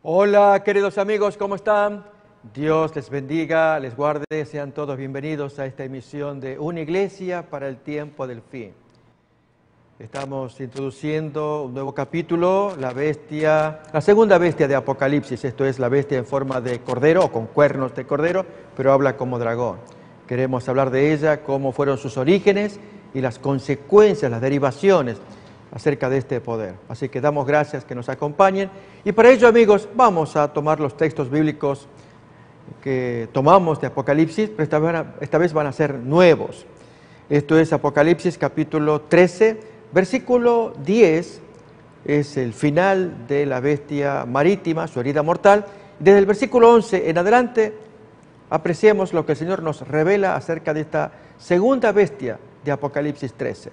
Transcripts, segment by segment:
Hola, queridos amigos, ¿cómo están? Dios les bendiga, les guarde, sean todos bienvenidos a esta emisión de Una Iglesia para el Tiempo del Fin. Estamos introduciendo un nuevo capítulo, la segunda bestia de Apocalipsis, esto es la bestia en forma de cordero o con cuernos de cordero, pero habla como dragón. Queremos hablar de ella, cómo fueron sus orígenes y las consecuencias, las derivaciones acerca de este poder. Así que damos gracias que nos acompañen. Y para ello, amigos, vamos a tomar los textos bíblicos que tomamos de Apocalipsis, pero esta vez van a ser nuevos. Esto es Apocalipsis capítulo 13, versículo 10, es el final de la bestia marítima, su herida mortal. Desde el versículo 11 en adelante, apreciemos lo que el Señor nos revela acerca de esta segunda bestia de Apocalipsis 13.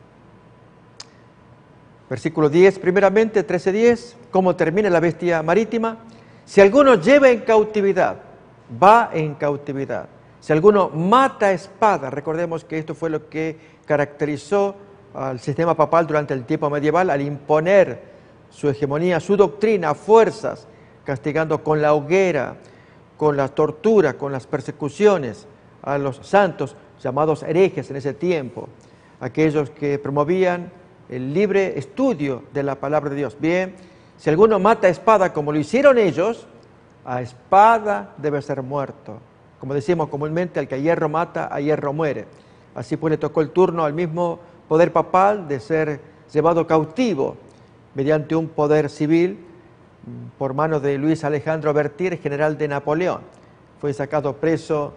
Versículo 10, primeramente, 13:10, cómo termina la bestia marítima. Si alguno lleva en cautividad, va en cautividad. Si alguno mata a espada, recordemos que esto fue lo que caracterizó al sistema papal durante el tiempo medieval, al imponer su hegemonía, su doctrina a fuerzas, castigando con la hoguera, con la tortura, con las persecuciones a los santos, llamados herejes en ese tiempo, aquellos que promovían el libre estudio de la palabra de Dios. Bien, si alguno mata a espada como lo hicieron ellos, a espada debe ser muerto. Como decimos comúnmente, al que a hierro mata, a hierro muere. Así pues le tocó el turno al mismo poder papal de ser llevado cautivo mediante un poder civil por mano de Luis Alejandro Bertier, general de Napoleón. Fue sacado preso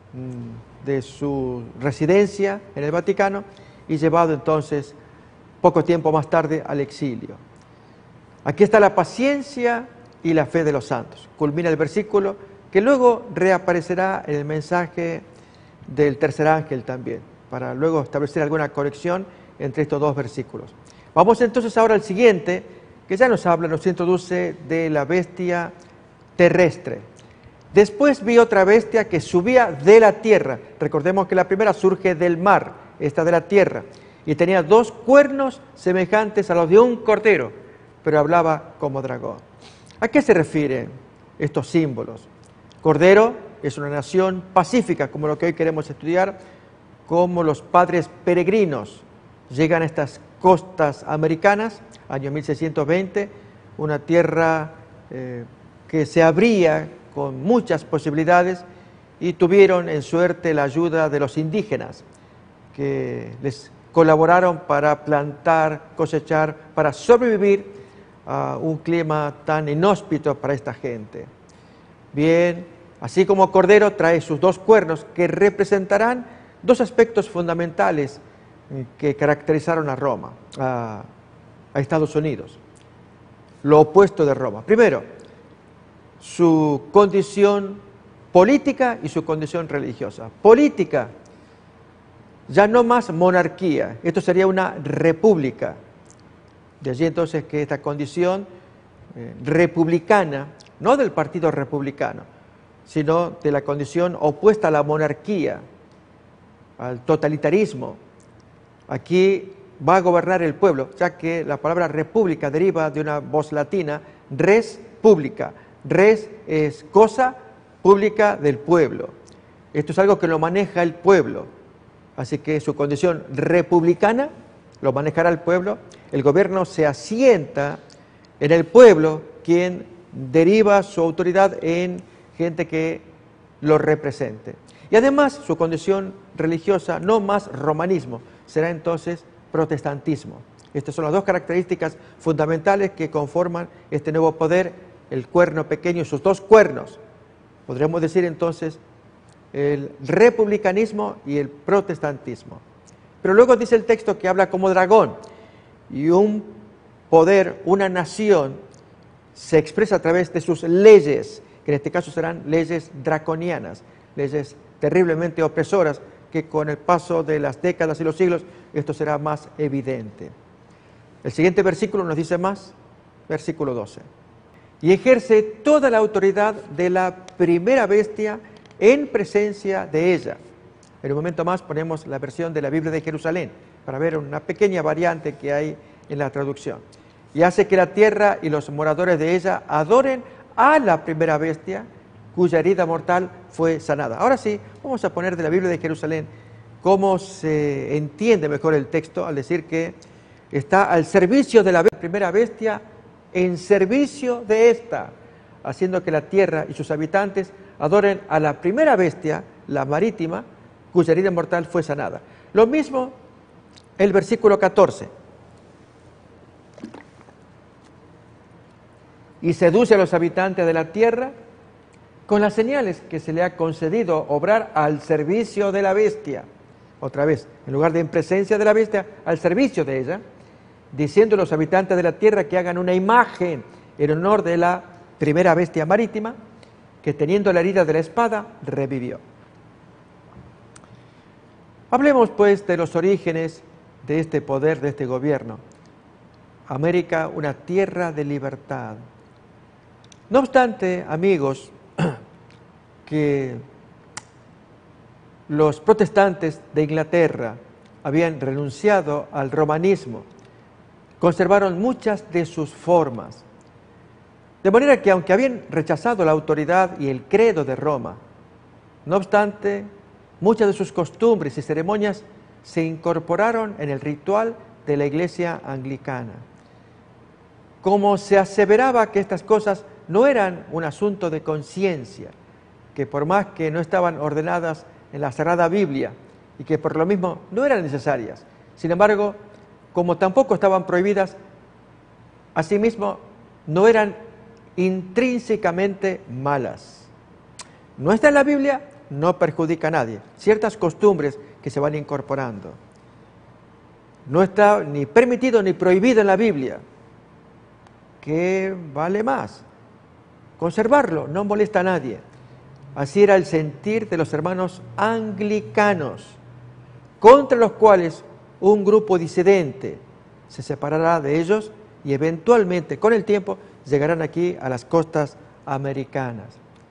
de su residencia en el Vaticano y llevado entonces poco tiempo más tarde al exilio. Aquí está la paciencia y la fe de los santos. Culmina el versículo que luego reaparecerá en el mensaje del tercer ángel también, para luego establecer alguna conexión entre estos dos versículos. Vamos entonces ahora al siguiente, que ya nos introduce de la bestia terrestre. Después vi otra bestia que subía de la tierra. Recordemos que la primera surge del mar, esta de la tierra, y tenía dos cuernos semejantes a los de un cordero, pero hablaba como dragón. ¿A qué se refieren estos símbolos? Cordero es una nación pacífica, como lo que hoy queremos estudiar, como los padres peregrinos llegan a estas costas americanas, año 1620, una tierra que se abría con muchas posibilidades y tuvieron en suerte la ayuda de los indígenas, que les colaboraron para plantar, cosechar, para sobrevivir a un clima tan inhóspito para esta gente. Bien, así como Cordero trae sus dos cuernos que representarán dos aspectos fundamentales que caracterizaron a Roma, a Estados Unidos. Lo opuesto de Roma. Primero, su condición política y su condición religiosa. Política, ya no más monarquía, esto sería una república. De allí entonces que esta condición republicana, no del partido republicano, sino de la condición opuesta a la monarquía, al totalitarismo. Aquí va a gobernar el pueblo, ya que la palabra república deriva de una voz latina, res publica. Res es cosa pública del pueblo. Esto es algo que lo maneja el pueblo. Así que su condición republicana lo manejará el pueblo. El gobierno se asienta en el pueblo, quien deriva su autoridad en gente que lo represente. Y además su condición religiosa, no más romanismo, será entonces protestantismo. Estas son las dos características fundamentales que conforman este nuevo poder, el cuerno pequeño y sus dos cuernos. Podríamos decir entonces el republicanismo y el protestantismo. Pero luego dice el texto que habla como dragón, y un poder, una nación, se expresa a través de sus leyes, que en este caso serán leyes draconianas, leyes terriblemente opresoras, que con el paso de las décadas y los siglos, esto será más evidente. El siguiente versículo nos dice más, versículo 12. Y ejerce toda la autoridad de la primera bestia en presencia de ella. En un momento más ponemos la versión de la Biblia de Jerusalén para ver una pequeña variante que hay en la traducción. Y hace que la tierra y los moradores de ella adoren a la primera bestia cuya herida mortal fue sanada. Ahora sí, vamos a poner de la Biblia de Jerusalén cómo se entiende mejor el texto al decir que está al servicio de la primera bestia, en servicio de esta, haciendo que la tierra y sus habitantes adoren a la primera bestia, la marítima, cuya herida mortal fue sanada. Lo mismo el versículo 14. Y seduce a los habitantes de la tierra con las señales que se le ha concedido obrar al servicio de la bestia. Otra vez, en lugar de en presencia de la bestia, al servicio de ella, diciendo a los habitantes de la tierra que hagan una imagen en honor de la primera bestia marítima, que teniendo la herida de la espada, revivió. Hablemos pues de los orígenes de este poder, de este gobierno. América, una tierra de libertad. No obstante, amigos, que los protestantes de Inglaterra habían renunciado al romanismo, conservaron muchas de sus formas. De manera que aunque habían rechazado la autoridad y el credo de Roma, no obstante, muchas de sus costumbres y ceremonias se incorporaron en el ritual de la iglesia anglicana. Como se aseveraba que estas cosas no eran un asunto de conciencia, que por más que no estaban ordenadas en la Sagrada Biblia y que por lo mismo no eran necesarias, sin embargo, como tampoco estaban prohibidas, asimismo no eran intrínsecamente malas. No está en la Biblia, no perjudica a nadie. Ciertas costumbres que se van incorporando. No está ni permitido ni prohibido en la Biblia. ¿Qué vale más? Conservarlo, no molesta a nadie. Así era el sentir de los hermanos anglicanos, contra los cuales un grupo disidente se separará de ellos y eventualmente, con el tiempo, llegarán aquí a las costas americanas.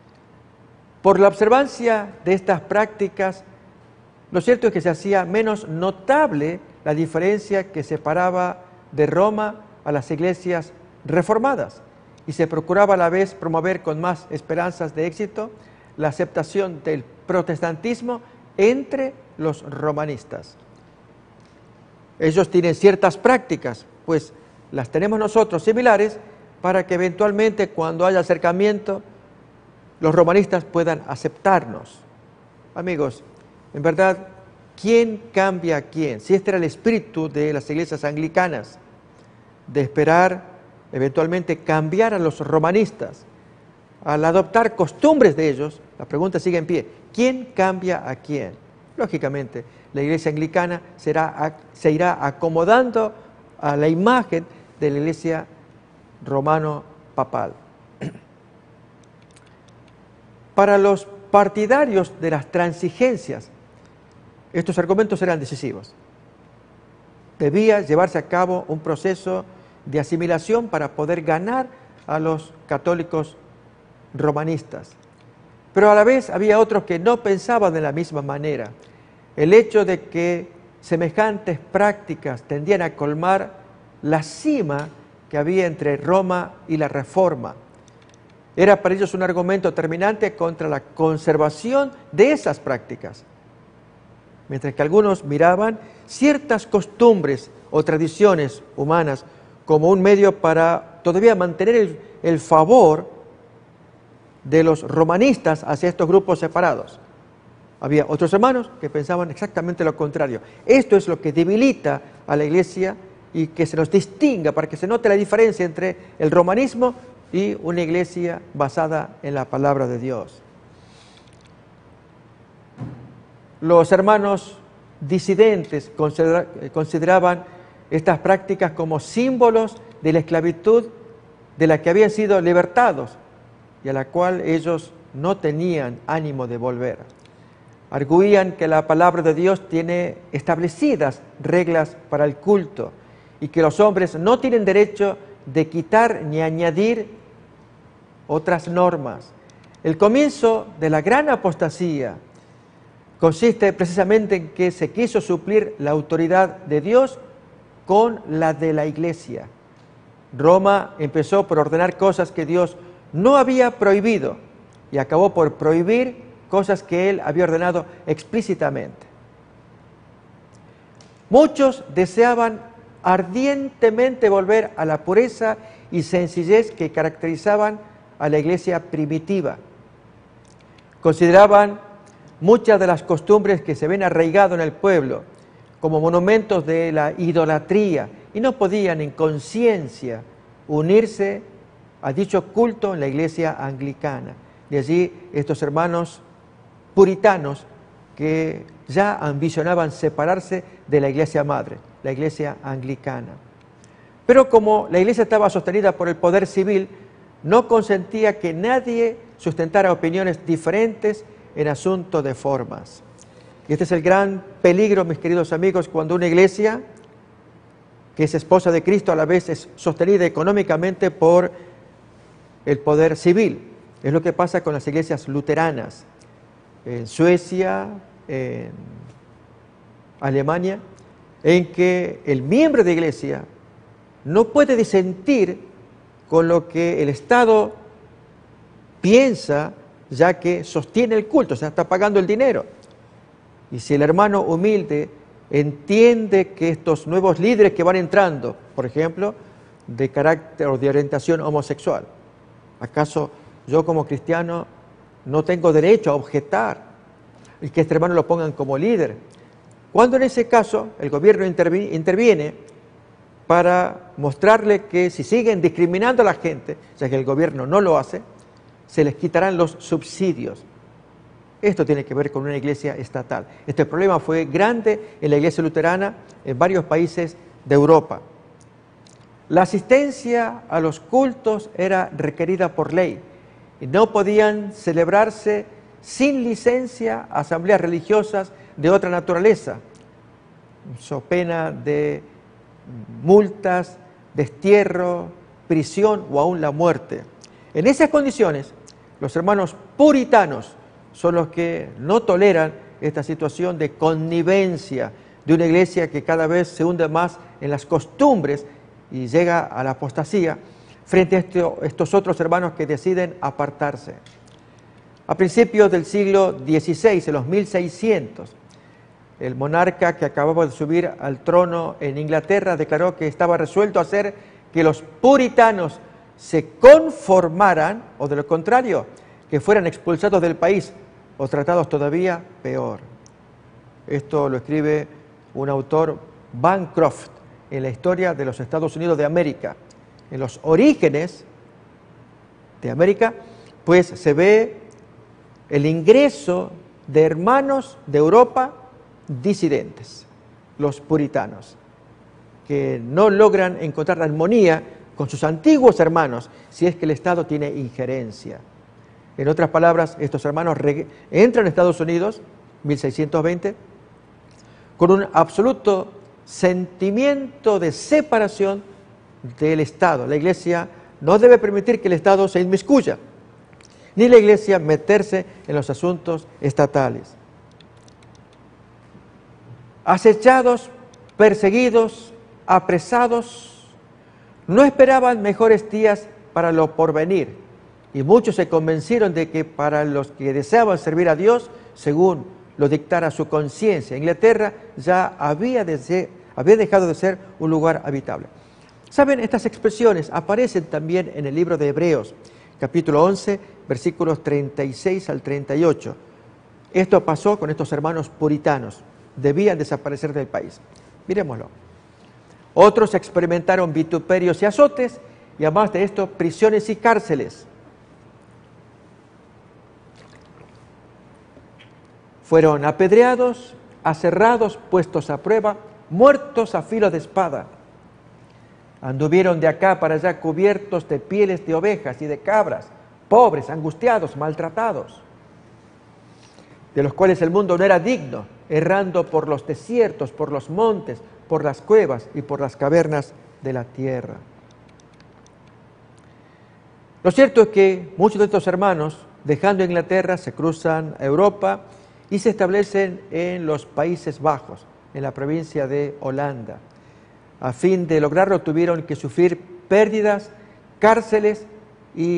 Por la observancia de estas prácticas, lo cierto es que se hacía menos notable la diferencia que separaba de Roma a las iglesias reformadas y se procuraba a la vez promover con más esperanzas de éxito la aceptación del protestantismo entre los romanistas. Ellos tienen ciertas prácticas, pues las tenemos nosotros similares, para que eventualmente cuando haya acercamiento los romanistas puedan aceptarnos. Amigos, en verdad, ¿quién cambia a quién? Si este era el espíritu de las iglesias anglicanas, de esperar eventualmente cambiar a los romanistas, al adoptar costumbres de ellos, la pregunta sigue en pie, ¿quién cambia a quién? Lógicamente, la iglesia anglicana se irá acomodando a la imagen de la iglesia romano-papal. Para los partidarios de las transigencias, estos argumentos eran decisivos. Debía llevarse a cabo un proceso de asimilación para poder ganar a los católicos romanistas. Pero a la vez había otros que no pensaban de la misma manera. El hecho de que semejantes prácticas tendían a colmar la cima que había entre Roma y la Reforma. Era para ellos un argumento terminante contra la conservación de esas prácticas. Mientras que algunos miraban ciertas costumbres o tradiciones humanas como un medio para todavía mantener el favor de los romanistas hacia estos grupos separados. Había otros hermanos que pensaban exactamente lo contrario. Esto es lo que debilita a la iglesia y que se nos distinga para que se note la diferencia entre el romanismo y una iglesia basada en la palabra de Dios. Los hermanos disidentes consideraban estas prácticas como símbolos de la esclavitud de la que habían sido libertados y a la cual ellos no tenían ánimo de volver. Arguían que la palabra de Dios tiene establecidas reglas para el culto y que los hombres no tienen derecho de quitar ni añadir otras normas. El comienzo de la gran apostasía consiste precisamente en que se quiso suplir la autoridad de Dios con la de la iglesia. Roma empezó por ordenar cosas que Dios no había prohibido y acabó por prohibir cosas que él había ordenado explícitamente. Muchos deseaban ardientemente volver a la pureza y sencillez que caracterizaban a la iglesia primitiva. Consideraban muchas de las costumbres que se ven arraigadas en el pueblo como monumentos de la idolatría y no podían en conciencia unirse a dicho culto en la iglesia anglicana. De allí estos hermanos puritanos que ya ambicionaban separarse de la iglesia madre, la iglesia anglicana. Pero como la iglesia estaba sostenida por el poder civil, no consentía que nadie sustentara opiniones diferentes en asuntos de formas. Y este es el gran peligro, mis queridos amigos, cuando una iglesia que es esposa de Cristo a la vez es sostenida económicamente por el poder civil. Es lo que pasa con las iglesias luteranas en Suecia, en Alemania, en que el miembro de iglesia no puede disentir con lo que el Estado piensa, ya que sostiene el culto, o sea, está pagando el dinero. Y si el hermano humilde entiende que estos nuevos líderes que van entrando, por ejemplo, de carácter o de orientación homosexual, ¿acaso yo como cristiano no tengo derecho a objetar y que este hermano lo pongan como líder? Cuando en ese caso el gobierno interviene para mostrarle que si siguen discriminando a la gente, ya que el gobierno no lo hace, se les quitarán los subsidios. Esto tiene que ver con una iglesia estatal. Este problema fue grande en la iglesia luterana en varios países de Europa. La asistencia a los cultos era requerida por ley y no podían celebrarse sin licencia asambleas religiosas de otra naturaleza, so pena de multas, destierro, prisión o aún la muerte. En esas condiciones, los hermanos puritanos son los que no toleran esta situación de connivencia de una iglesia que cada vez se hunde más en las costumbres y llega a la apostasía frente a estos otros hermanos que deciden apartarse. A principios del siglo XVI, en los 1600, el monarca que acababa de subir al trono en Inglaterra declaró que estaba resuelto a hacer que los puritanos se conformaran, o de lo contrario, que fueran expulsados del país o tratados todavía peor. Esto lo escribe un autor, Bancroft, en la historia de los Estados Unidos de América. En los orígenes de América, pues se ve el ingreso de hermanos de Europa disidentes, los puritanos, que no logran encontrar armonía con sus antiguos hermanos si es que el Estado tiene injerencia. En otras palabras, estos hermanos entran a Estados Unidos, 1620, con un absoluto sentimiento de separación del Estado. La Iglesia no debe permitir que el Estado se inmiscuya, ni la Iglesia meterse en los asuntos estatales. Acechados, perseguidos, apresados, no esperaban mejores días para lo porvenir. Y muchos se convencieron de que para los que deseaban servir a Dios, según lo dictara su conciencia, Inglaterra ya había dejado de ser un lugar habitable. Saben, estas expresiones aparecen también en el libro de Hebreos, capítulo 11, versículos 36 al 38. Esto pasó con estos hermanos puritanos. Debían desaparecer del país. Miremoslo. Otros experimentaron vituperios y azotes, y además de esto, prisiones y cárceles. Fueron apedreados, aserrados, puestos a prueba, muertos a filo de espada. Anduvieron de acá para allá cubiertos de pieles de ovejas y de cabras, pobres, angustiados, maltratados, de los cuales el mundo no era digno, errando por los desiertos, por los montes, por las cuevas y por las cavernas de la tierra. Lo cierto es que muchos de estos hermanos, dejando Inglaterra, se cruzan a Europa y se establecen en los Países Bajos, en la provincia de Holanda. A fin de lograrlo tuvieron que sufrir pérdidas, cárceles y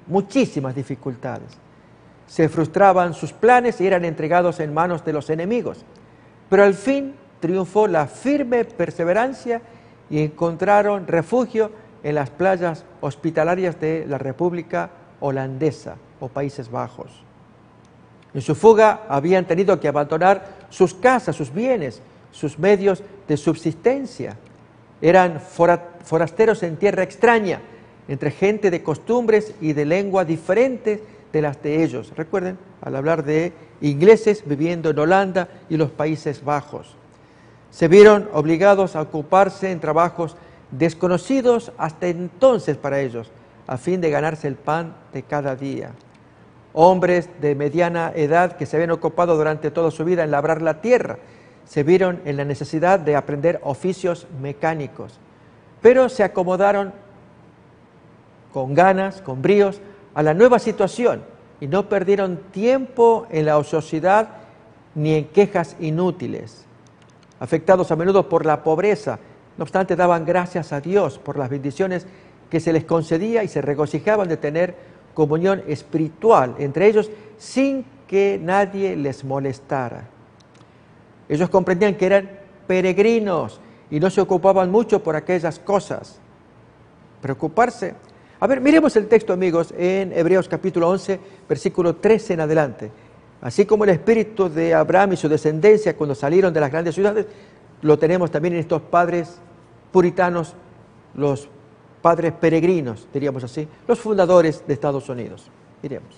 muchísimas dificultades. Se frustraban sus planes y eran entregados en manos de los enemigos. Pero al fin triunfó la firme perseverancia y encontraron refugio en las playas hospitalarias de la República Holandesa o Países Bajos. En su fuga habían tenido que abandonar sus casas, sus bienes, sus medios de subsistencia. Eran forasteros en tierra extraña, entre gente de costumbres y de lengua diferentes de las de ellos. Recuerden, al hablar de ingleses viviendo en Holanda y los Países Bajos. Se vieron obligados a ocuparse en trabajos desconocidos hasta entonces para ellos, a fin de ganarse el pan de cada día. Hombres de mediana edad que se habían ocupado durante toda su vida en labrar la tierra, se vieron en la necesidad de aprender oficios mecánicos, pero se acomodaron con ganas, con bríos, a la nueva situación y no perdieron tiempo en la ociosidad ni en quejas inútiles. Afectados a menudo por la pobreza, no obstante daban gracias a Dios por las bendiciones que se les concedía y se regocijaban de tener comunión espiritual entre ellos sin que nadie les molestara. Ellos comprendían que eran peregrinos y no se ocupaban mucho por aquellas cosas. Preocuparse. A ver, miremos el texto, amigos, en Hebreos capítulo 11, versículo 13 en adelante. Así como el espíritu de Abraham y su descendencia cuando salieron de las grandes ciudades, lo tenemos también en estos padres puritanos, los padres peregrinos, diríamos así, los fundadores de Estados Unidos. Miremos.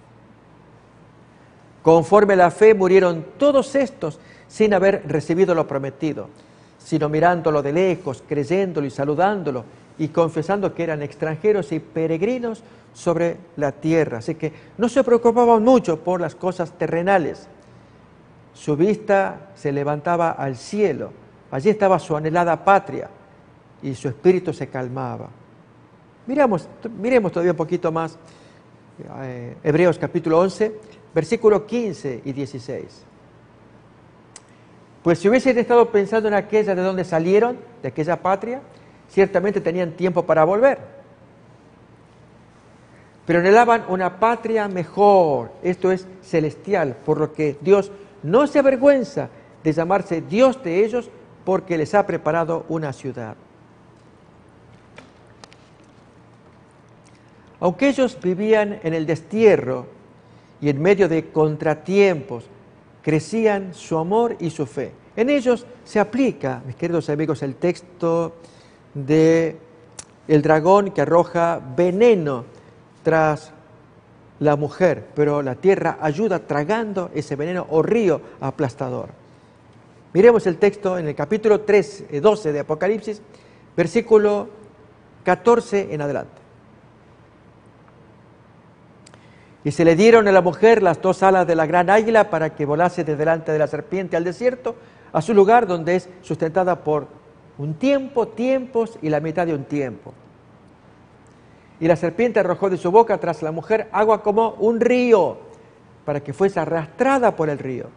Conforme a la fe murieron todos estos sin haber recibido lo prometido, sino mirándolo de lejos, creyéndolo y saludándolo y confesando que eran extranjeros y peregrinos sobre la tierra. Así que no se preocupaban mucho por las cosas terrenales. Su vista se levantaba al cielo. Allí estaba su anhelada patria y su espíritu se calmaba. Miremos todavía un poquito más Hebreos capítulo 11, versículos 15 y 16. Pues si hubiesen estado pensando en aquella de donde salieron, de aquella patria, ciertamente tenían tiempo para volver. Pero anhelaban una patria mejor, esto es celestial, por lo que Dios no se avergüenza de llamarse Dios de ellos, porque les ha preparado una ciudad. Aunque ellos vivían en el destierro y en medio de contratiempos, crecían su amor y su fe. En ellos se aplica, mis queridos amigos, el texto de el dragón que arroja veneno tras la mujer, pero la tierra ayuda tragando ese veneno o río aplastador. Miremos el texto en el capítulo 12 de Apocalipsis, versículo 14 en adelante. Y se le dieron a la mujer las dos alas de la gran águila para que volase de delante de la serpiente al desierto, a su lugar donde es sustentada por un tiempo, tiempos y la mitad de un tiempo. Y la serpiente arrojó de su boca tras la mujer agua como un río, para que fuese arrastrada por el río.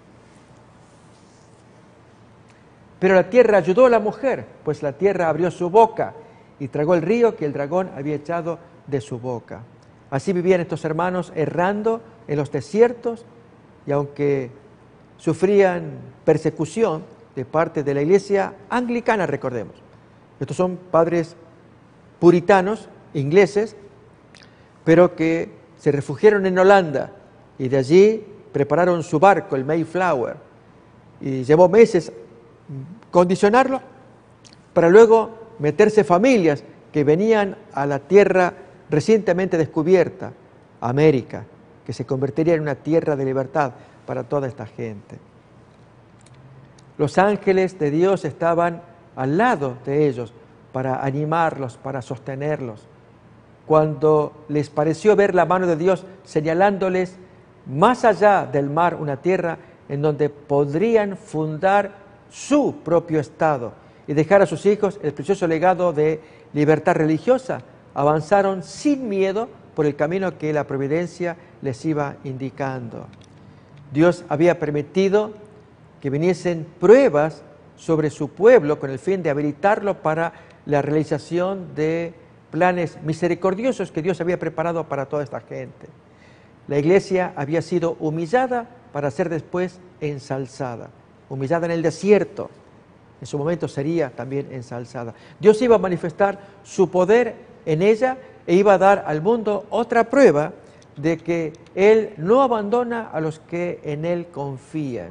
Pero la tierra ayudó a la mujer, pues la tierra abrió su boca y tragó el río que el dragón había echado de su boca. Así vivían estos hermanos errando en los desiertos y aunque sufrían persecución de parte de la iglesia anglicana, recordemos. Estos son padres puritanos, ingleses, pero que se refugiaron en Holanda y de allí prepararon su barco, el Mayflower, y llevó meses condicionarlo para luego meterse familias que venían a la tierra recientemente descubierta, América, que se convertiría en una tierra de libertad para toda esta gente. Los ángeles de Dios estaban al lado de ellos para animarlos, para sostenerlos. Cuando les pareció ver la mano de Dios señalándoles más allá del mar una tierra en donde podrían fundar su propio estado y dejar a sus hijos el precioso legado de libertad religiosa, avanzaron sin miedo por el camino que la providencia les iba indicando. Dios había permitido que viniesen pruebas sobre su pueblo con el fin de habilitarlo para la realización de planes misericordiosos que Dios había preparado para toda esta gente. La iglesia había sido humillada para ser después ensalzada, humillada en el desierto. En su momento sería también ensalzada. Dios iba a manifestar su poder en ella e iba a dar al mundo otra prueba de que Él no abandona a los que en Él confían.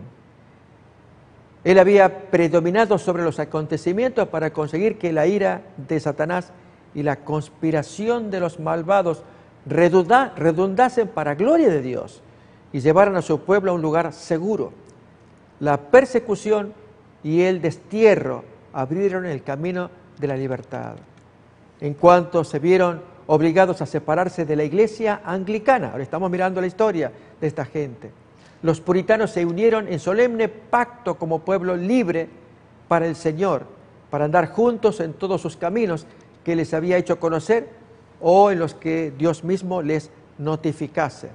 Él había predominado sobre los acontecimientos para conseguir que la ira de Satanás y la conspiración de los malvados redundasen para gloria de Dios y llevaran a su pueblo a un lugar seguro. La persecución y el destierro abrieron el camino de la libertad. En cuanto se vieron obligados a separarse de la iglesia anglicana, ahora estamos mirando la historia de esta gente, los puritanos se unieron en solemne pacto como pueblo libre para el Señor, para andar juntos en todos sus caminos que les había hecho conocer o en los que Dios mismo les notificase.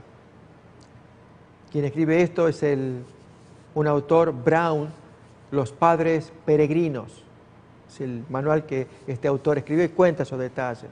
Quien escribe esto es un autor, Brown, Los Padres Peregrinos. Es el manual que este autor escribió y cuenta esos detalles.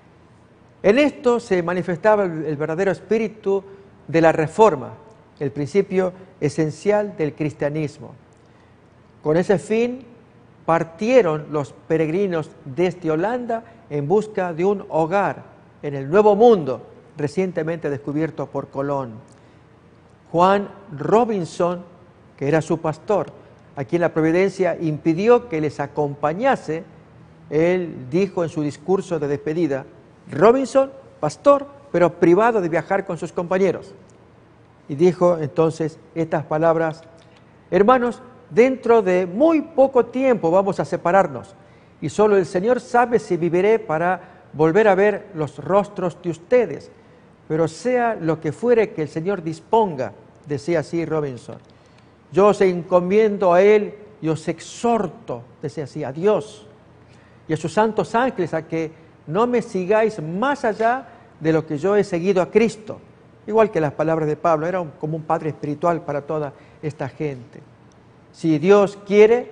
En esto se manifestaba el verdadero espíritu de la Reforma, el principio esencial del cristianismo. Con ese fin partieron los peregrinos desde Holanda en busca de un hogar en el Nuevo Mundo recientemente descubierto por Colón. Juan Robinson, que era su pastor, a quien la providencia impidió que les acompañase, él dijo en su discurso de despedida: Robinson, pastor, pero privado de viajar con sus compañeros. Y dijo entonces estas palabras: hermanos, dentro de muy poco tiempo vamos a separarnos, y solo el Señor sabe si viviré para volver a ver los rostros de ustedes, pero sea lo que fuere que el Señor disponga, decía así Robinson. Yo os encomiendo a Él y os exhorto, decía así, a Dios y a sus santos ángeles, a que no me sigáis más allá de lo que yo he seguido a Cristo. Igual que las palabras de Pablo, era como un padre espiritual para toda esta gente. Si Dios quiere,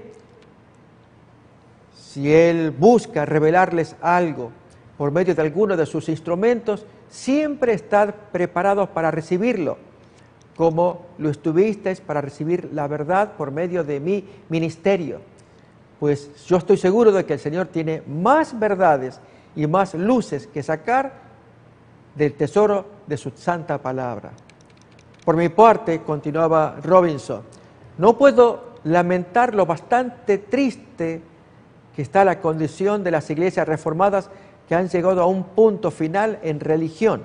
si Él busca revelarles algo por medio de alguno de sus instrumentos, siempre estad preparados para recibirlo, como lo estuvisteis para recibir la verdad por medio de mi ministerio. Pues yo estoy seguro de que el Señor tiene más verdades y más luces que sacar del tesoro de su santa palabra. Por mi parte, continuaba Robinson, no puedo lamentar lo bastante triste que está la condición de las iglesias reformadas que han llegado a un punto final en religión,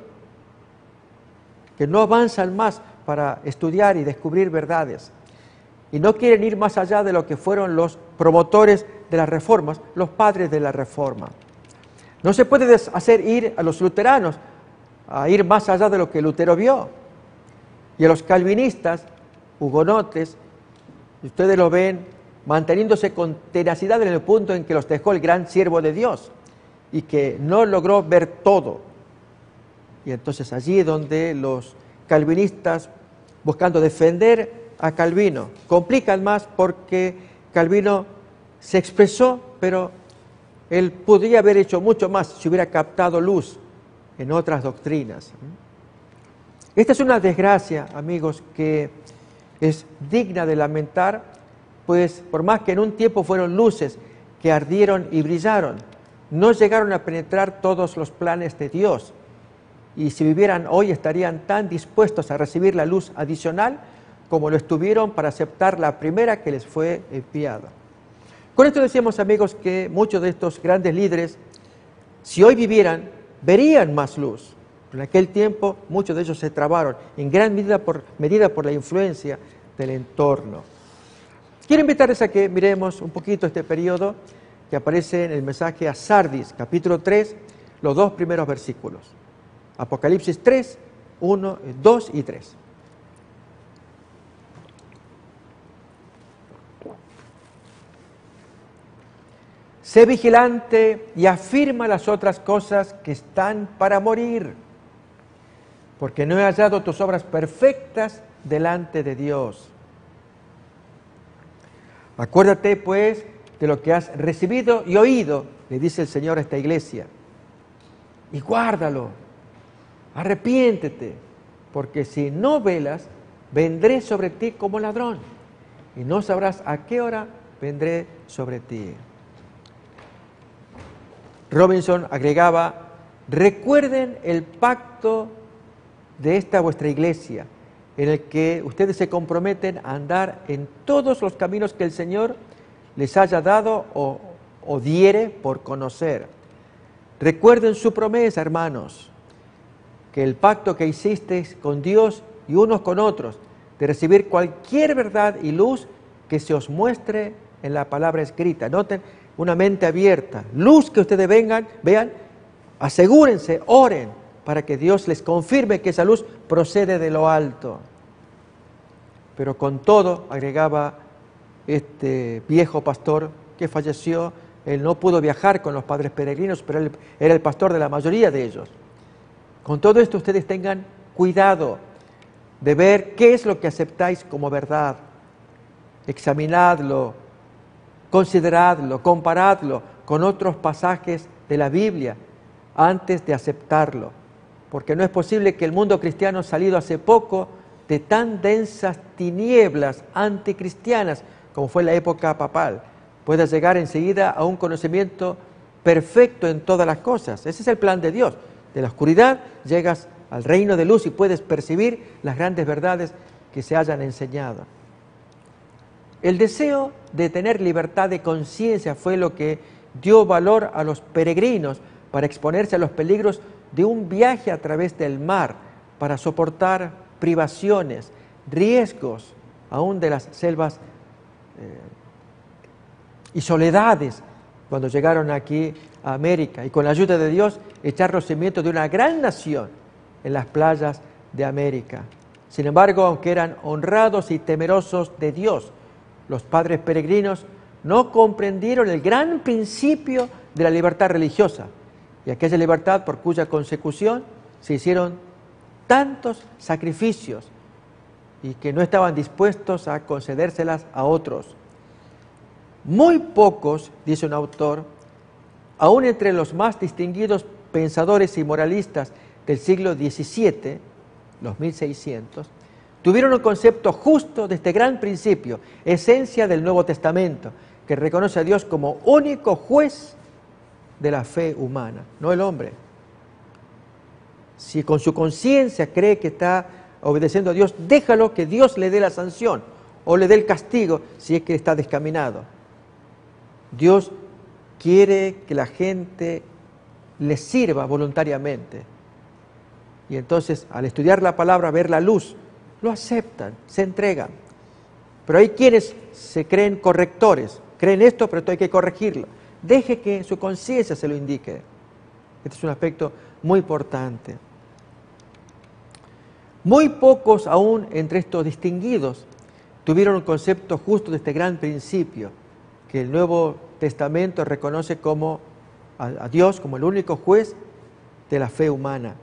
que no avanzan más para estudiar y descubrir verdades, y no quieren ir más allá de lo que fueron los promotores de las reformas, los padres de la reforma. No se puede hacer ir a los luteranos a ir más allá de lo que Lutero vio, y a los calvinistas, hugonotes, ustedes lo ven manteniéndose con tenacidad en el punto en que los dejó el gran siervo de Dios y que no logró ver todo. Y entonces allí es donde los calvinistas, buscando defender a Calvino, complican más, porque Calvino se expresó, pero él podría haber hecho mucho más si hubiera captado luz en otras doctrinas. Esta es una desgracia, amigos, que es digna de lamentar, pues por más que en un tiempo fueron luces que ardieron y brillaron, no llegaron a penetrar todos los planes de Dios. Y si vivieran hoy, estarían tan dispuestos a recibir la luz adicional como lo estuvieron para aceptar la primera que les fue enviada. Con esto decíamos, amigos, que muchos de estos grandes líderes, si hoy vivieran, verían más luz. En aquel tiempo muchos de ellos se trabaron, en gran medida por la influencia del entorno. Quiero invitarles a que miremos un poquito este periodo que aparece en el mensaje a Sardis, capítulo 3, los 2 primeros versículos. Apocalipsis 3, 1, 2 y 3. Sé vigilante y afirma las otras cosas que están para morir, porque no he hallado tus obras perfectas delante de Dios. Acuérdate, pues, de lo que has recibido y oído, le dice el Señor a esta iglesia. y guárdalo. Arrepiéntete, porque si no velas, vendré sobre ti como ladrón, y no sabrás a qué hora vendré sobre ti. Robinson agregaba, recuerden el pacto de esta vuestra iglesia, en el que ustedes se comprometen a andar en todos los caminos que el Señor les haya dado o diere por conocer. Recuerden su promesa, hermanos, que el pacto que hicisteis con Dios y unos con otros, de recibir cualquier verdad y luz que se os muestre en la palabra escrita. Noten, una mente abierta, luz que ustedes vean, asegúrense, oren, para que Dios les confirme que esa luz procede de lo alto. Pero con todo, agregaba este viejo pastor que falleció, él no pudo viajar con los padres peregrinos, pero él era el pastor de la mayoría de ellos. Con todo esto ustedes tengan cuidado de ver qué es lo que aceptáis como verdad. Examinadlo, consideradlo, comparadlo con otros pasajes de la Biblia antes de aceptarlo. Porque no es posible que el mundo cristiano salido hace poco de tan densas tinieblas anticristianas como fue la época papal, pueda llegar enseguida a un conocimiento perfecto en todas las cosas. Ese es el plan de Dios. De la oscuridad llegas al reino de luz y puedes percibir las grandes verdades que se hayan enseñado. El deseo de tener libertad de conciencia fue lo que dio valor a los peregrinos para exponerse a los peligros de un viaje a través del mar, para soportar privaciones, riesgos, aún de las selvas y soledades, cuando llegaron aquí a América, y con la ayuda de Dios echar los cimientos de una gran nación en las playas de América. Sin embargo, aunque eran honrados y temerosos de Dios, los padres peregrinos no comprendieron el gran principio de la libertad religiosa, y aquella libertad por cuya consecución se hicieron tantos sacrificios y que no estaban dispuestos a concedérselas a otros. Muy pocos, dice un autor, aún entre los más distinguidos pensadores y moralistas del siglo XVII, los 1600, tuvieron un concepto justo de este gran principio, esencia del Nuevo Testamento, que reconoce a Dios como único juez de la fe humana, no el hombre. Si con su conciencia cree que está obedeciendo a Dios, déjalo que Dios le dé la sanción o le dé el castigo si es que está descaminado. Dios quiere que la gente le sirva voluntariamente. Y entonces, al estudiar la palabra, ver la luz, lo aceptan, se entregan. Pero hay quienes se creen correctores, creen esto, pero esto hay que corregirlo. Deje que su conciencia se lo indique. Este es un aspecto muy importante. Muy pocos aún entre estos distinguidos tuvieron un concepto justo de este gran principio, que el Nuevo Testamento reconoce como a Dios como el único juez de la fe humana.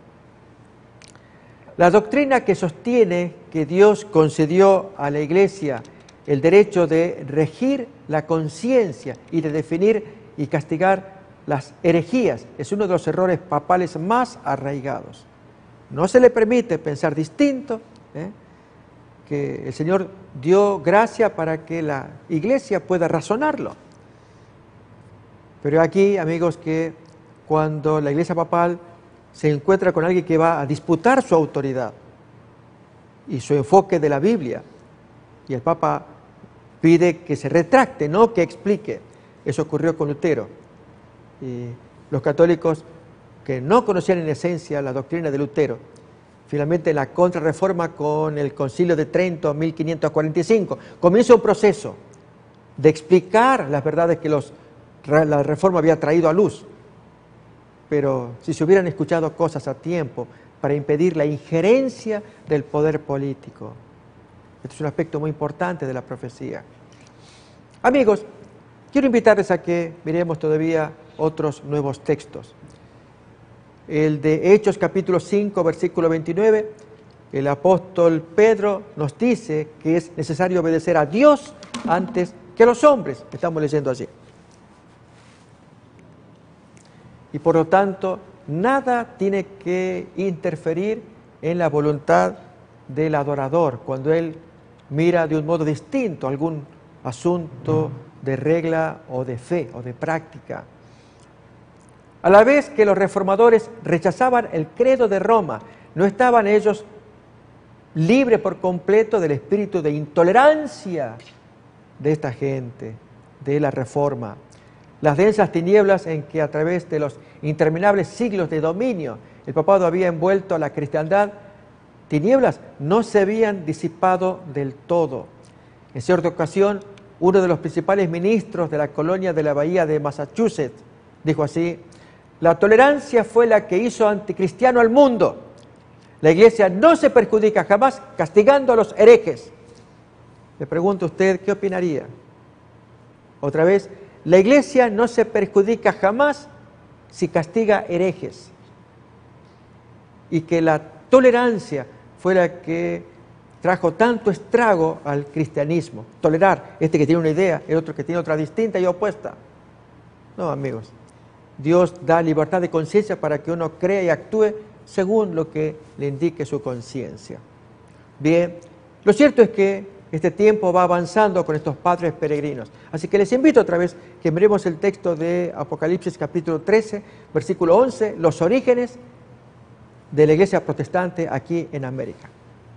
La doctrina que sostiene que Dios concedió a la Iglesia el derecho de regir la conciencia y de definir y castigar las herejías es uno de los errores papales más arraigados. No se le permite pensar distinto, que el Señor dio gracia para que la Iglesia pueda razonarlo. Pero aquí, amigos, que cuando la Iglesia papal se encuentra con alguien que va a disputar su autoridad y su enfoque de la Biblia, y el Papa pide que se retracte, no que explique. Eso ocurrió con Lutero. Y los católicos que no conocían en esencia la doctrina de Lutero, finalmente la contrarreforma con el Concilio de Trento 1545, comienza un proceso de explicar las verdades que la reforma había traído a luz. Pero si se hubieran escuchado cosas a tiempo para impedir la injerencia del poder político. Este es un aspecto muy importante de la profecía. Amigos, quiero invitarles a que miremos todavía otros nuevos textos. El de Hechos capítulo 5, versículo 29, el apóstol Pedro nos dice que es necesario obedecer a Dios antes que a los hombres. Estamos leyendo allí. Y por lo tanto, nada tiene que interferir en la voluntad del adorador cuando él mira de un modo distinto algún asunto de regla o de fe o de práctica. A la vez que los reformadores rechazaban el credo de Roma, no estaban ellos libres por completo del espíritu de intolerancia de esta gente, de la Reforma. Las densas tinieblas en que a través de los interminables siglos de dominio el papado había envuelto a la cristiandad, tinieblas no se habían disipado del todo. En cierta ocasión, uno de los principales ministros de la colonia de la bahía de Massachusetts dijo así: la tolerancia fue la que hizo anticristiano al mundo. La Iglesia no se perjudica jamás castigando a los herejes. Le pregunto a usted, ¿qué opinaría? Otra vez, la Iglesia no se perjudica jamás si castiga herejes. Y que la tolerancia fue la que trajo tanto estrago al cristianismo. Tolerar, este que tiene una idea, el otro que tiene otra distinta y opuesta. No, amigos. Dios da libertad de conciencia para que uno crea y actúe según lo que le indique su conciencia. Bien, lo cierto es que este tiempo va avanzando con estos padres peregrinos. Así que les invito otra vez que miremos el texto de Apocalipsis capítulo 13, versículo 11, los orígenes de la iglesia protestante aquí en América.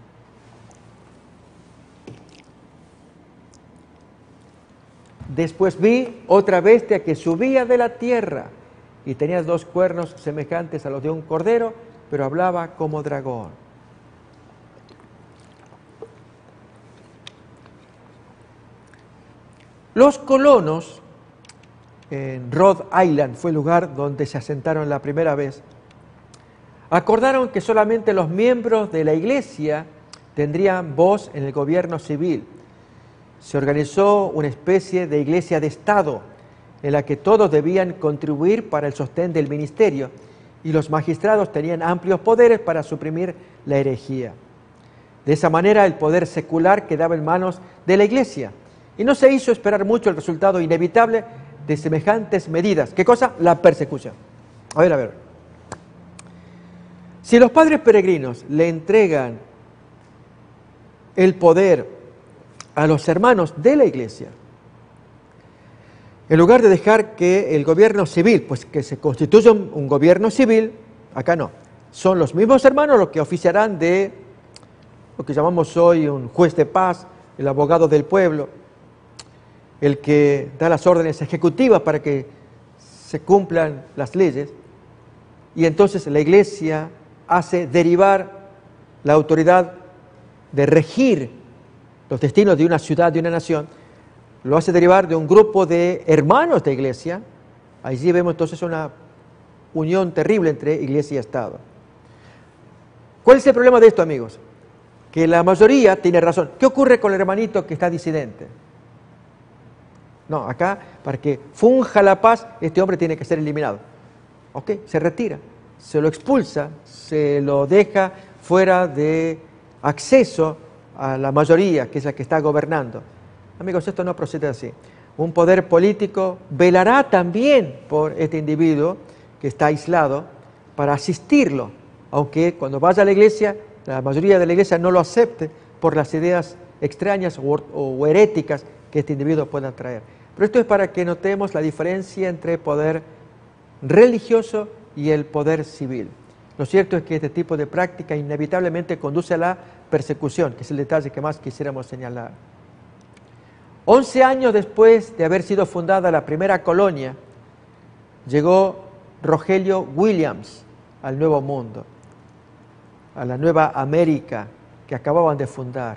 Después vi otra bestia que subía de la tierra y tenía 2 cuernos semejantes a los de un cordero, pero hablaba como dragón. Los colonos en Rhode Island, fue el lugar donde se asentaron la primera vez, acordaron que solamente los miembros de la iglesia tendrían voz en el gobierno civil. Se organizó una especie de iglesia de Estado en la que todos debían contribuir para el sostén del ministerio y los magistrados tenían amplios poderes para suprimir la herejía. De esa manera el poder secular quedaba en manos de la iglesia y no se hizo esperar mucho el resultado inevitable de semejantes medidas. ¿Qué cosa? La persecución. A ver. Si los padres peregrinos le entregan el poder a los hermanos de la iglesia, en lugar de dejar que el gobierno civil, pues que se constituya un gobierno civil, acá no. Son los mismos hermanos los que oficiarán de lo que llamamos hoy un juez de paz, el abogado del pueblo, el que da las órdenes ejecutivas para que se cumplan las leyes. Y entonces la iglesia hace derivar la autoridad de regir los destinos de una ciudad, de una nación, lo hace derivar de un grupo de hermanos de iglesia. Allí vemos entonces una unión terrible entre iglesia y Estado. ¿Cuál es el problema de esto, amigos? Que la mayoría tiene razón. ¿Qué ocurre con el hermanito que está disidente? No, acá, para que funja la paz, este hombre tiene que ser eliminado. ¿Ok? Se retira, se lo expulsa, se lo deja fuera de acceso a la mayoría, que es la que está gobernando. Amigos, esto no procede así. Un poder político velará también por este individuo que está aislado para asistirlo, aunque cuando vaya a la iglesia, la mayoría de la iglesia no lo acepte por las ideas extrañas o heréticas que este individuo pueda traer. Pero esto es para que notemos la diferencia entre el poder religioso y el poder civil. Lo cierto es que este tipo de práctica inevitablemente conduce a la persecución, que es el detalle que más quisiéramos señalar. 11 años después de haber sido fundada la primera colonia, llegó Rogelio Williams al Nuevo Mundo, a la Nueva América que acababan de fundar.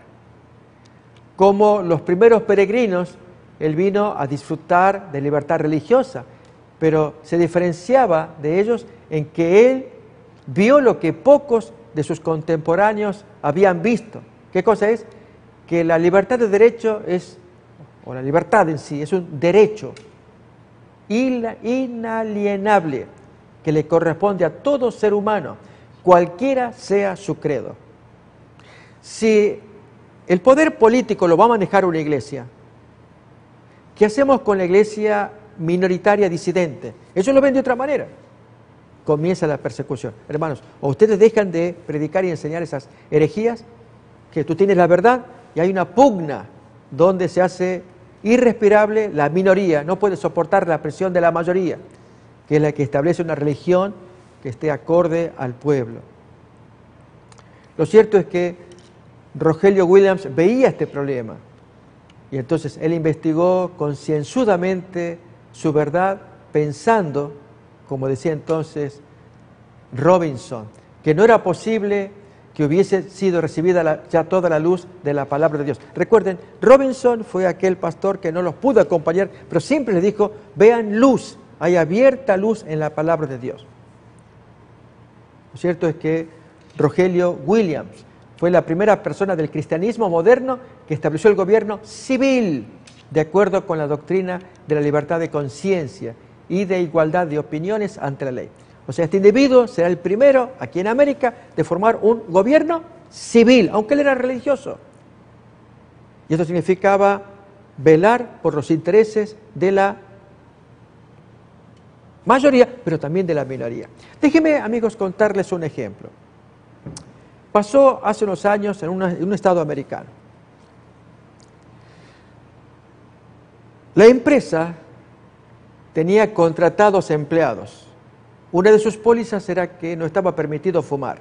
Como los primeros peregrinos, él vino a disfrutar de libertad religiosa, pero se diferenciaba de ellos en que él vio lo que pocos de sus contemporáneos habían visto. ¿Qué cosa es? Que la libertad de derecho o la libertad en sí, es un derecho inalienable que le corresponde a todo ser humano, cualquiera sea su credo. Si el poder político lo va a manejar una iglesia, ¿qué hacemos con la iglesia minoritaria disidente? Ellos lo ven de otra manera. comienza la persecución. Hermanos, o ustedes dejan de predicar y enseñar esas herejías, que tú tienes la verdad y hay una pugna donde se hace irrespirable la minoría, no puede soportar la presión de la mayoría, que es la que establece una religión que esté acorde al pueblo. Lo cierto es que Rogelio Williams veía este problema y entonces él investigó concienzudamente su verdad pensando, como decía entonces Robinson, que no era posible que hubiese sido recibida ya toda la luz de la palabra de Dios. Recuerden, Robinson fue aquel pastor que no los pudo acompañar, pero siempre les dijo, vean luz, hay abierta luz en la palabra de Dios. Lo cierto es que Rogelio Williams fue la primera persona del cristianismo moderno que estableció el gobierno civil, de acuerdo con la doctrina de la libertad de conciencia y de igualdad de opiniones ante la ley. O sea, este individuo será el primero aquí en América de formar un gobierno civil, aunque él era religioso. Y esto significaba velar por los intereses de la mayoría, pero también de la minoría. Déjenme, amigos, contarles un ejemplo. Pasó hace unos años en un estado americano. La empresa tenía contratados empleados. Una de sus pólizas era que no estaba permitido fumar.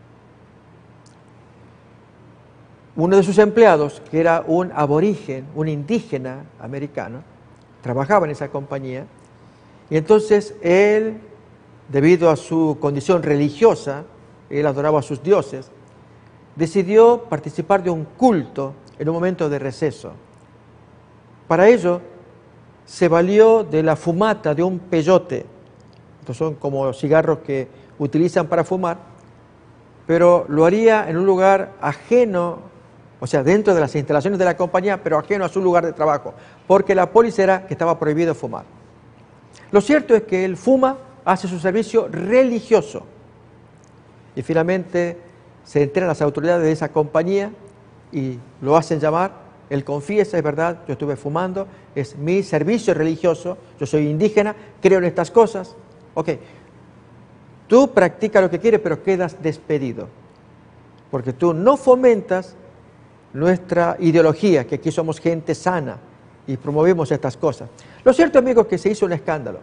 Uno de sus empleados, que era un aborigen, un indígena americano, trabajaba en esa compañía, y entonces él, debido a su condición religiosa, él adoraba a sus dioses, decidió participar de un culto en un momento de receso. Para ello, se valió de la fumata de un peyote. Estos son como cigarros que utilizan para fumar, pero lo haría en un lugar ajeno, o sea, dentro de las instalaciones de la compañía, pero ajeno a su lugar de trabajo, porque la póliza era que estaba prohibido fumar. Lo cierto es que él fuma, hace su servicio religioso, y finalmente se enteran las autoridades de esa compañía y lo hacen llamar. Él confiesa, es verdad, yo estuve fumando, es mi servicio religioso, yo soy indígena, creo en estas cosas. Ok, tú practicas lo que quieres, pero quedas despedido, porque tú no fomentas nuestra ideología, que aquí somos gente sana y promovemos estas cosas. Lo cierto, amigos, que se hizo un escándalo.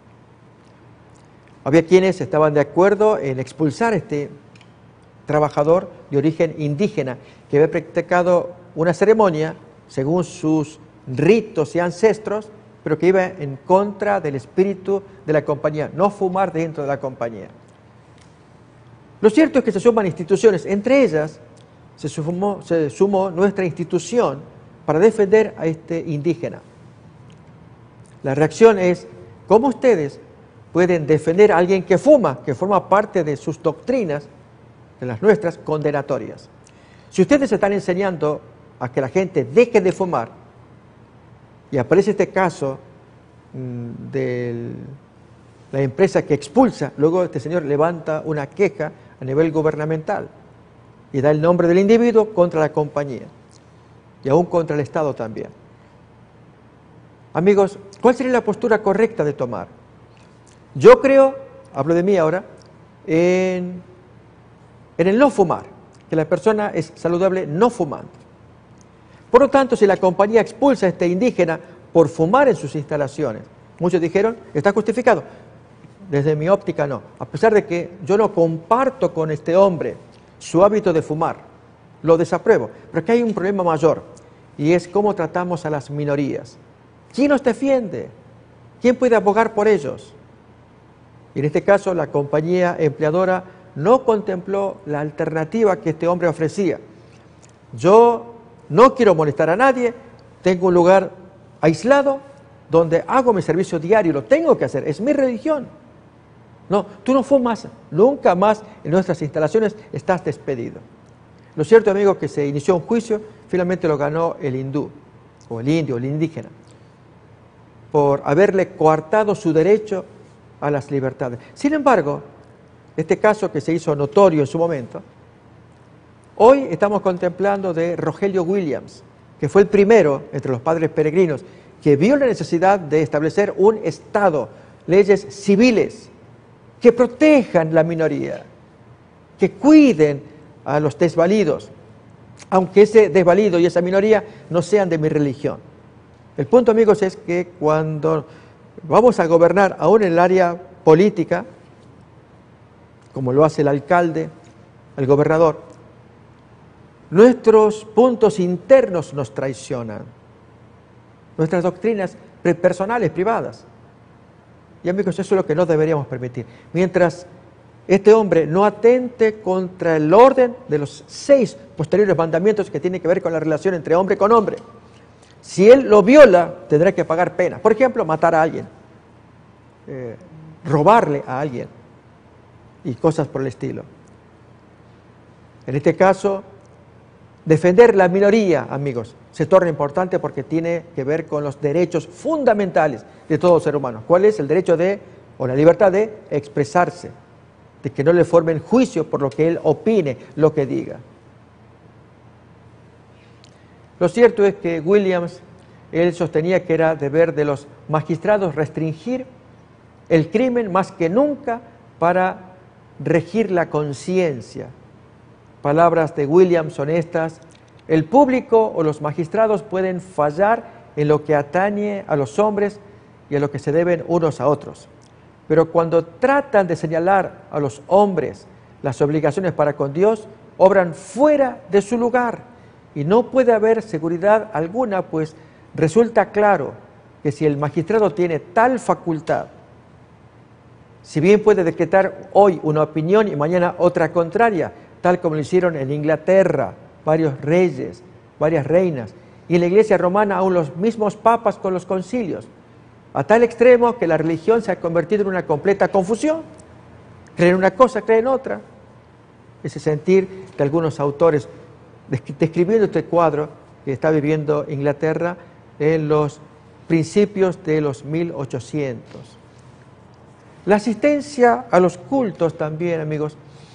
Había quienes estaban de acuerdo en expulsar a este trabajador de origen indígena que había practicado una ceremonia según sus ritos y ancestros, pero que iba en contra del espíritu de la compañía, no fumar dentro de la compañía. Lo cierto es que se suman instituciones, entre ellas se sumó nuestra institución para defender a este indígena. La reacción es, ¿cómo ustedes pueden defender a alguien que fuma, que forma parte de sus doctrinas, de las nuestras, condenatorias? Si ustedes están enseñando a que la gente deje de fumar, y aparece este caso de la empresa que expulsa, luego este señor levanta una queja a nivel gubernamental y da el nombre del individuo contra la compañía y aún contra el Estado también. Amigos, ¿cuál sería la postura correcta de tomar? Yo creo, hablo de mí ahora, en el no fumar, que la persona es saludable no fumando. Por lo tanto, si la compañía expulsa a este indígena por fumar en sus instalaciones, muchos dijeron, está justificado. Desde mi óptica no, a pesar de que yo no comparto con este hombre su hábito de fumar, lo desapruebo, pero aquí hay un problema mayor, y es cómo tratamos a las minorías. ¿Quién nos defiende? ¿Quién puede abogar por ellos? Y en este caso, la compañía empleadora no contempló la alternativa que este hombre ofrecía. Yo no quiero molestar a nadie, tengo un lugar aislado donde hago mi servicio diario, lo tengo que hacer, es mi religión. No, tú no fumas, nunca más en nuestras instalaciones estás despedido. Lo cierto, amigo, que se inició un juicio, finalmente lo ganó el hindú, o el indio, el indígena, por haberle coartado su derecho a las libertades. Sin embargo, este caso que se hizo notorio en su momento, hoy estamos contemplando de Rogelio Williams, que fue el primero entre los padres peregrinos que vio la necesidad de establecer un Estado, leyes civiles, que protejan la minoría, que cuiden a los desvalidos, aunque ese desvalido y esa minoría no sean de mi religión. El punto, amigos, es que cuando vamos a gobernar aún en el área política, como lo hace el alcalde, el gobernador, nuestros puntos internos nos traicionan, nuestras doctrinas personales, privadas. Y amigos, eso es lo que no deberíamos permitir. Mientras este hombre no atente contra el orden de los 6 posteriores mandamientos que tienen que ver con la relación entre hombre con hombre. Si él lo viola, tendrá que pagar pena. Por ejemplo, matar a alguien, robarle a alguien y cosas por el estilo. En este caso, defender la minoría, amigos, se torna importante porque tiene que ver con los derechos fundamentales de todo ser humano. ¿Cuál es el derecho o la libertad de expresarse? De que no le formen juicio por lo que él opine, lo que diga. Lo cierto es que Williams, él sostenía que era deber de los magistrados restringir el crimen más que nunca para regir la conciencia. Palabras de Williams son estas: el público o los magistrados pueden fallar en lo que atañe a los hombres y a lo que se deben unos a otros. Pero cuando tratan de señalar a los hombres las obligaciones para con Dios, obran fuera de su lugar y no puede haber seguridad alguna, pues resulta claro que si el magistrado tiene tal facultad, si bien puede decretar hoy una opinión y mañana otra contraria, tal como lo hicieron en Inglaterra varios reyes, varias reinas, y en la Iglesia romana aún los mismos papas con los concilios, a tal extremo que la religión se ha convertido en una completa confusión. Creen una cosa, creen otra. Ese sentir de algunos autores describiendo este cuadro que está viviendo Inglaterra en los principios de los 1800. La asistencia a los cultos también, amigos,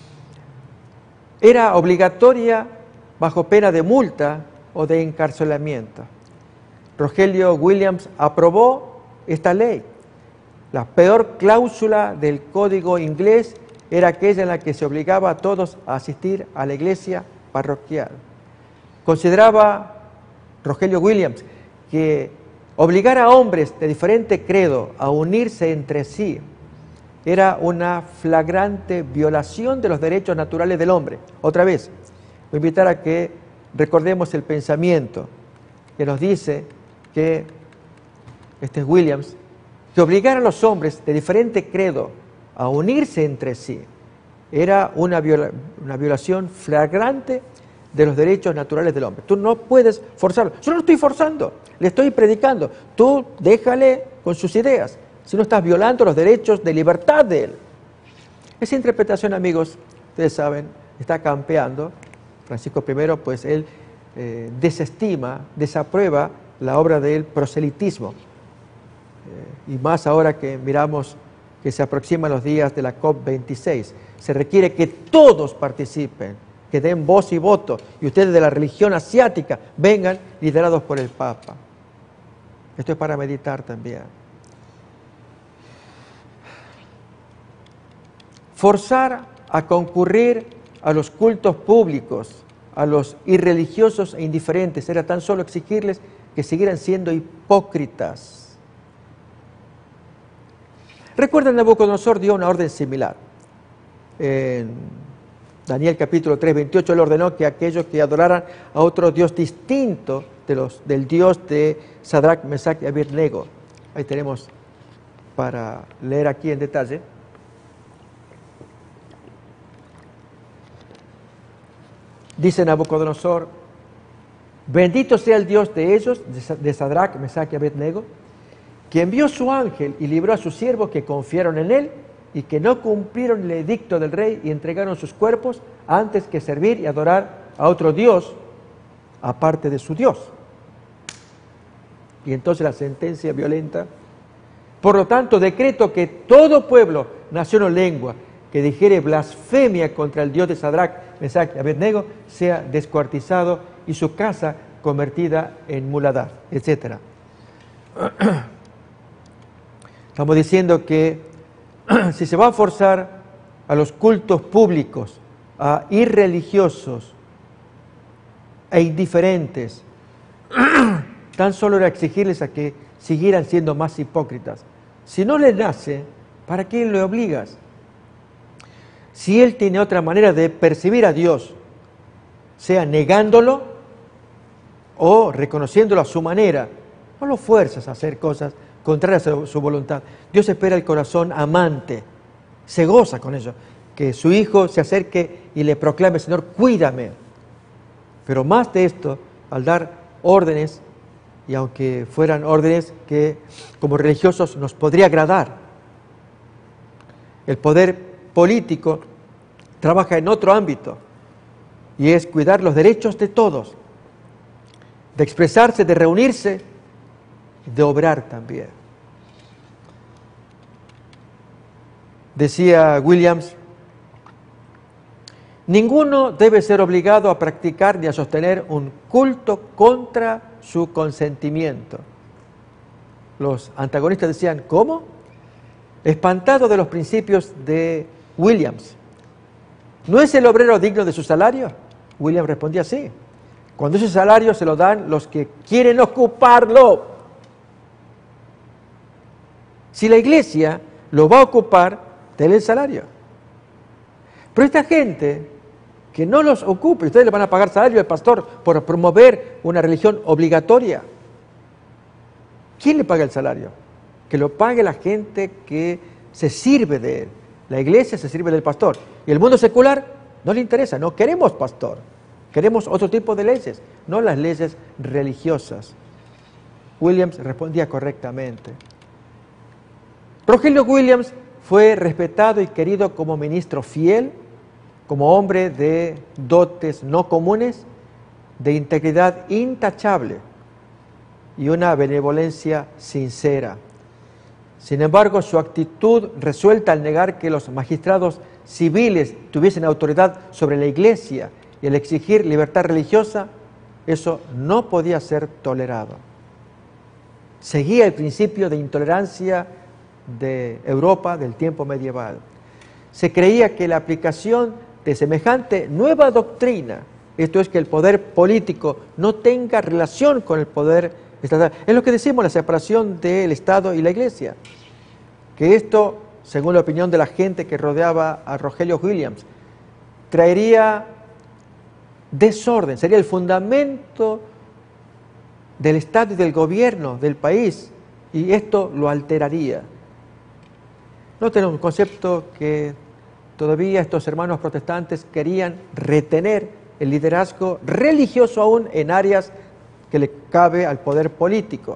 era obligatoria bajo pena de multa o de encarcelamiento. Rogelio Williams aprobó esta ley. La peor cláusula del código inglés era aquella en la que se obligaba a todos a asistir a la iglesia parroquial. Consideraba Rogelio Williams que obligar a hombres de diferente credo a unirse entre sí era una flagrante violación de los derechos naturales del hombre. Otra vez, voy a invitar a que recordemos el pensamiento que nos dice que este es Williams, que obligar a los hombres de diferente credo a unirse entre sí era una violación flagrante de los derechos naturales del hombre. Tú no puedes forzarlo. Yo no lo estoy forzando, le estoy predicando. Tú déjale con sus ideas, si no estás violando los derechos de libertad de él. Esa interpretación, amigos, ustedes saben, está campeando. Francisco I, pues él desestima, desaprueba la obra del proselitismo. Y más ahora que miramos que se aproximan los días de la COP26. Se requiere que todos participen, que den voz y voto, y ustedes de la religión asiática vengan liderados por el Papa. Esto es para meditar también. Forzar a concurrir a los cultos públicos, a los irreligiosos e indiferentes, era tan solo exigirles que siguieran siendo hipócritas. Recuerden, Nabucodonosor dio una orden similar. En Daniel capítulo 3, 28, él ordenó que aquellos que adoraran a otro Dios distinto del Dios de Sadrach, Mesach y Abednego. Ahí tenemos para leer aquí en detalle. Dice Nabucodonosor: bendito sea el Dios de ellos, de Sadrach, Mesach y Abednego, que envió su ángel y libró a sus siervos que confiaron en él y que no cumplieron el edicto del rey y entregaron sus cuerpos antes que servir y adorar a otro Dios aparte de su Dios. Y entonces la sentencia violenta: por lo tanto, decreto que todo pueblo, nación o lengua que dijere blasfemia contra el Dios de Sadrach, Mesach y Abednego sea descuartizado y su casa convertida en muladar, etc. Estamos diciendo que si se va a forzar a los cultos públicos, a irreligiosos e indiferentes, tan solo era exigirles a que siguieran siendo más hipócritas. Si no les nace, ¿para qué le obligas? Si él tiene otra manera de percibir a Dios, sea negándolo o reconociéndolo a su manera, no lo fuerzas a hacer cosas contrarias a su voluntad. Dios espera el corazón amante, se goza con ello, que su hijo se acerque y le proclame: Señor, cuídame. Pero más de esto, al dar órdenes, y aunque fueran órdenes que como religiosos nos podría agradar, el poder político trabaja en otro ámbito, y es cuidar los derechos de todos, de expresarse, de reunirse, de obrar también. Decía Williams: ninguno debe ser obligado a practicar ni a sostener un culto contra su consentimiento. Los antagonistas decían: ¿cómo? Espantado de los principios de Williams. ¿No es el obrero digno de su salario? Williams respondía: sí. Cuando ese salario se lo dan los que quieren ocuparlo. Si la iglesia lo va a ocupar, denle el salario. Pero esta gente que no los ocupe, ustedes le van a pagar salario al pastor por promover una religión obligatoria. ¿Quién le paga el salario? Que lo pague la gente que se sirve de él. La iglesia se sirve del pastor. Y el mundo secular no le interesa, no queremos pastor. Queremos otro tipo de leyes, no las leyes religiosas. Williams respondía correctamente. Rogelio Williams fue respetado y querido como ministro fiel, como hombre de dotes no comunes, de integridad intachable y una benevolencia sincera. Sin embargo, su actitud resuelta al negar que los magistrados civiles tuviesen autoridad sobre la iglesia y al exigir libertad religiosa, eso no podía ser tolerado. Seguía el principio de intolerancia de Europa del tiempo medieval. Se creía que la aplicación de semejante nueva doctrina, esto es que el poder político no tenga relación con el poder estatal, es lo que decimos, la separación del Estado y la Iglesia, que esto, según la opinión de la gente que rodeaba a Rogelio Williams, traería desorden, sería el fundamento del Estado y del gobierno del país, y esto lo alteraría. Noten un concepto que todavía estos hermanos protestantes querían retener: el liderazgo religioso aún en áreas que le cabe al poder político.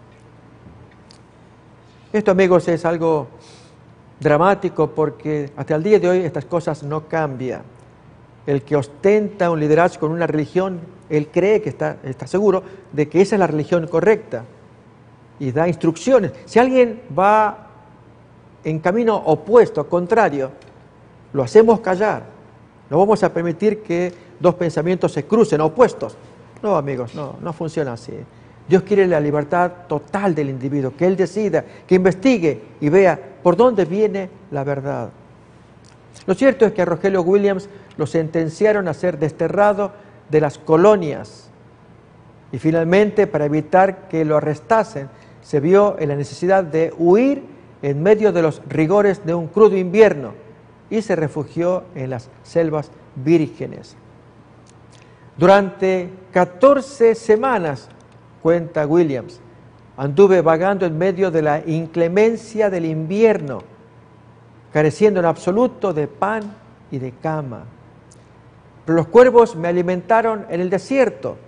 Esto, amigos, es algo dramático porque hasta el día de hoy estas cosas no cambian. El que ostenta un liderazgo en una religión, él cree que está seguro de que esa es la religión correcta y da instrucciones. Si alguien va en camino opuesto, contrario, lo hacemos callar. No vamos a permitir que dos pensamientos se crucen, opuestos. No, amigos, no funciona así. Dios quiere la libertad total del individuo, que él decida, que investigue y vea por dónde viene la verdad. Lo cierto es que a Rogelio Williams lo sentenciaron a ser desterrado de las colonias y finalmente, para evitar que lo arrestasen, se vio en la necesidad de huir en medio de los rigores de un crudo invierno y se refugió en las selvas vírgenes. Durante 14 semanas, cuenta Williams, anduve vagando en medio de la inclemencia del invierno, careciendo en absoluto de pan y de cama. Pero los cuervos me alimentaron en el desierto,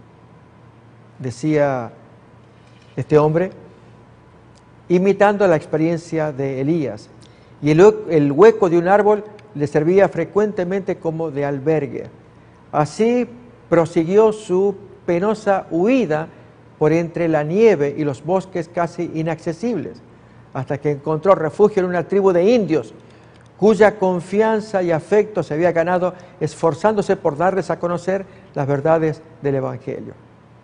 decía este hombre, imitando la experiencia de Elías. Y el hueco de un árbol le servía frecuentemente como de albergue. Así prosiguió su penosa huida por entre la nieve y los bosques casi inaccesibles, hasta que encontró refugio en una tribu de indios, cuya confianza y afecto se había ganado esforzándose por darles a conocer las verdades del Evangelio.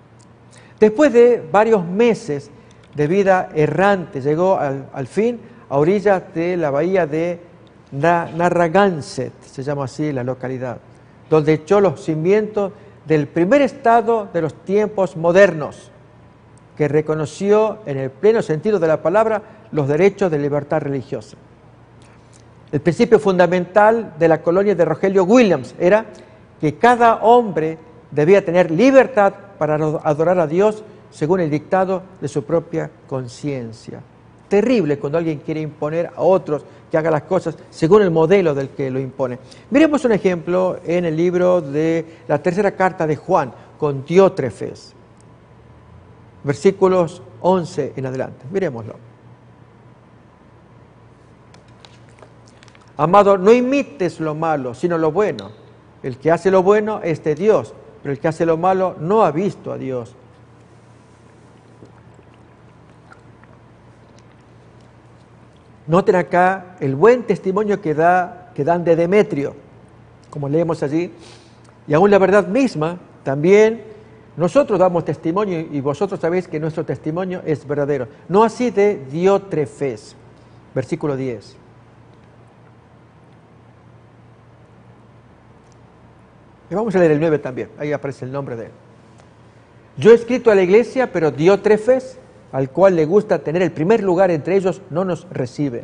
Después de varios meses de vida errante, llegó al fin a orillas de la bahía de Narragansett, se llama así la localidad, donde echó los cimientos del primer estado de los tiempos modernos, que reconoció en el pleno sentido de la palabra los derechos de libertad religiosa. El principio fundamental de la colonia de Rogelio Williams era que cada hombre debía tener libertad para adorar a Dios según el dictado de su propia conciencia. Terrible cuando alguien quiere imponer a otros que hagan las cosas según el modelo del que lo impone. Miremos un ejemplo en el libro de la tercera carta de Juan con Diótrefes, versículos 11 en adelante. Miremoslo. Amado, no imites lo malo, sino lo bueno. El que hace lo bueno es de Dios, pero el que hace lo malo no ha visto a Dios. Noten acá el buen testimonio que dan de Demetrio, como leemos allí, y aún la verdad misma, también nosotros damos testimonio y vosotros sabéis que nuestro testimonio es verdadero. No así de Diótrefes, versículo 10. Y vamos a leer el 9 también, ahí aparece el nombre de él. Yo he escrito a la iglesia, pero Diótrefes, al cual le gusta tener el primer lugar entre ellos, no nos recibe.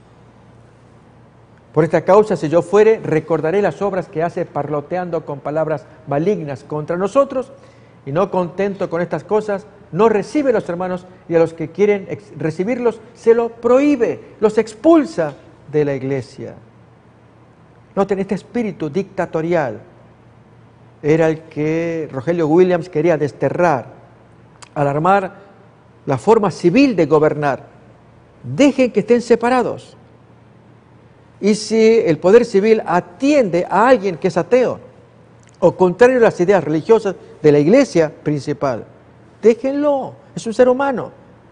Por esta causa, si yo fuere, recordaré las obras que hace parloteando con palabras malignas contra nosotros, y no contento con estas cosas, no recibe a los hermanos, y a los que quieren recibirlos se lo prohíbe, los expulsa de la iglesia. Noten este espíritu dictatorial. Era el que Rogelio Williams quería desterrar, alarmar la forma civil de gobernar. Dejen que estén separados. Y si el poder civil atiende a alguien que es ateo o contrario a las ideas religiosas de la iglesia principal, déjenlo, es un ser humano.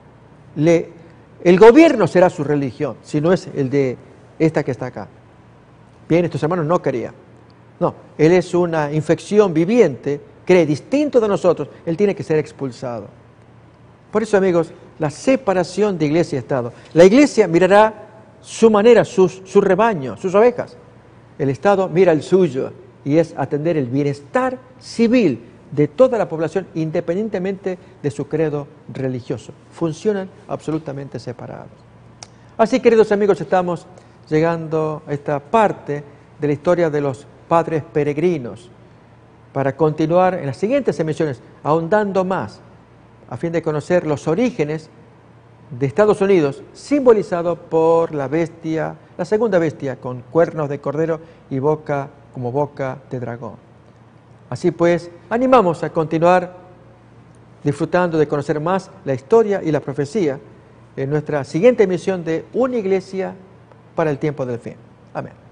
El gobierno será su religión, si no es el de esta que está acá. Bien, estos hermanos no querían. No, él es una infección viviente, cree distinto de nosotros, él tiene que ser expulsado. Por eso, amigos, la separación de iglesia y Estado. La iglesia mirará su manera, su rebaño, sus ovejas. El Estado mira el suyo y es atender el bienestar civil de toda la población independientemente de su credo religioso. Funcionan absolutamente separados. Así, queridos amigos, estamos llegando a esta parte de la historia de los padres peregrinos, para continuar en las siguientes emisiones, ahondando más, a fin de conocer los orígenes de Estados Unidos, simbolizado por la bestia, la segunda bestia, con cuernos de cordero y boca como boca de dragón. Así pues, animamos a continuar disfrutando de conocer más la historia y la profecía en nuestra siguiente emisión de Una Iglesia para el Tiempo del Fin. Amén.